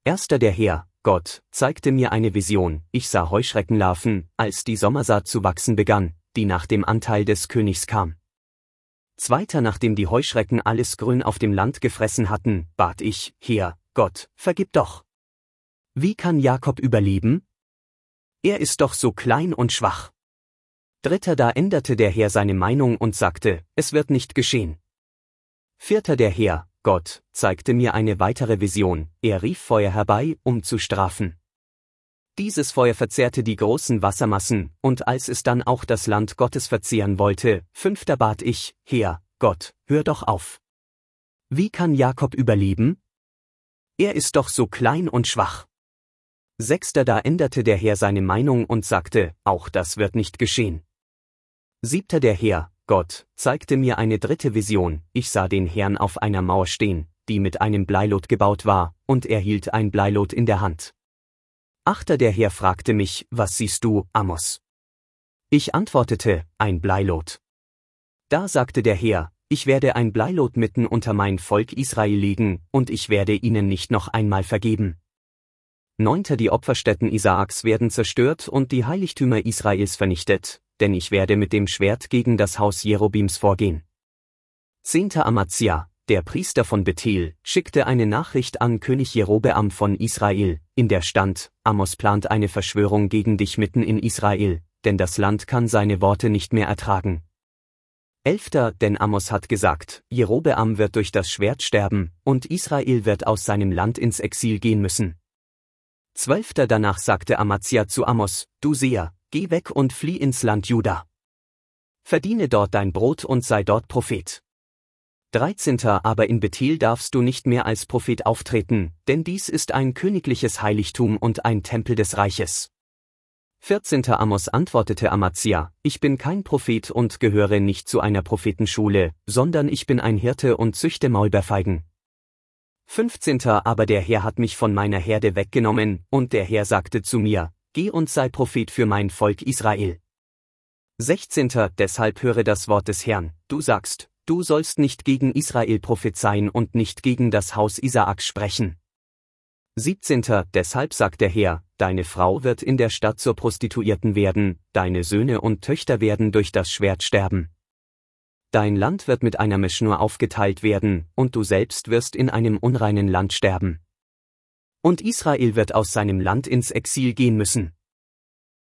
Erster der Heer, Gott, zeigte mir eine Vision, ich sah Heuschreckenlarven, als die Sommersaat zu wachsen begann, die nach dem Anteil des Königs kam. Zweiter, nachdem die Heuschrecken alles Grün auf dem Land gefressen hatten, bat ich, Herr, Gott, vergib doch. Wie kann Jakob überleben? Er ist doch so klein und schwach. Dritter, da änderte der Herr seine Meinung und sagte, es wird nicht geschehen. Vierter, der Herr, Gott, zeigte mir eine weitere Vision, er rief Feuer herbei, um zu strafen. Dieses Feuer verzehrte die großen Wassermassen, und als es dann auch das Land Gottes verzehren wollte, fünfter bat ich, Herr, Gott, hör doch auf. Wie kann Jakob überleben? Er ist doch so klein und schwach. Sechster, da änderte der Herr seine Meinung und sagte, auch das wird nicht geschehen. Siebter, der Herr, Gott, zeigte mir eine dritte Vision, ich sah den Herrn auf einer Mauer stehen, die mit einem Bleilot gebaut war, und er hielt ein Bleilot in der Hand. Achter, der Herr fragte mich, was siehst du, Amos? Ich antwortete, ein Bleilot. Da sagte der Herr, ich werde ein Bleilot mitten unter mein Volk Israel legen, und ich werde ihnen nicht noch einmal vergeben. Neunter, die Opferstätten Isaaks werden zerstört und die Heiligtümer Israels vernichtet, denn ich werde mit dem Schwert gegen das Haus Jerobims vorgehen. Zehnter, Amazia, der Priester von Bethel, schickte eine Nachricht an König Jerobeam von Israel, in der stand, Amos plant eine Verschwörung gegen dich mitten in Israel, denn das Land kann seine Worte nicht mehr ertragen. 11. Denn Amos hat gesagt, Jerobeam wird durch das Schwert sterben, und Israel wird aus seinem Land ins Exil gehen müssen. 12. Danach sagte Amazia zu Amos, du Seher, geh weg und flieh ins Land Juda. Verdiene dort dein Brot und sei dort Prophet. 13. Aber in Bethel darfst du nicht mehr als Prophet auftreten, denn dies ist ein königliches Heiligtum und ein Tempel des Reiches. 14. Amos antwortete Amazia, ich bin kein Prophet und gehöre nicht zu einer Prophetenschule, sondern ich bin ein Hirte und züchte Maulbeerfeigen. 15. Aber der Herr hat mich von meiner Herde weggenommen, und der Herr sagte zu mir, geh und sei Prophet für mein Volk Israel. 16. Deshalb höre das Wort des Herrn, du sagst, du sollst nicht gegen Israel prophezeien und nicht gegen das Haus Isaaks sprechen. 17. Deshalb sagt der Herr, deine Frau wird in der Stadt zur Prostituierten werden, deine Söhne und Töchter werden durch das Schwert sterben. Dein Land wird mit einer Mischnur aufgeteilt werden, und du selbst wirst in einem unreinen Land sterben. Und Israel wird aus seinem Land ins Exil gehen müssen.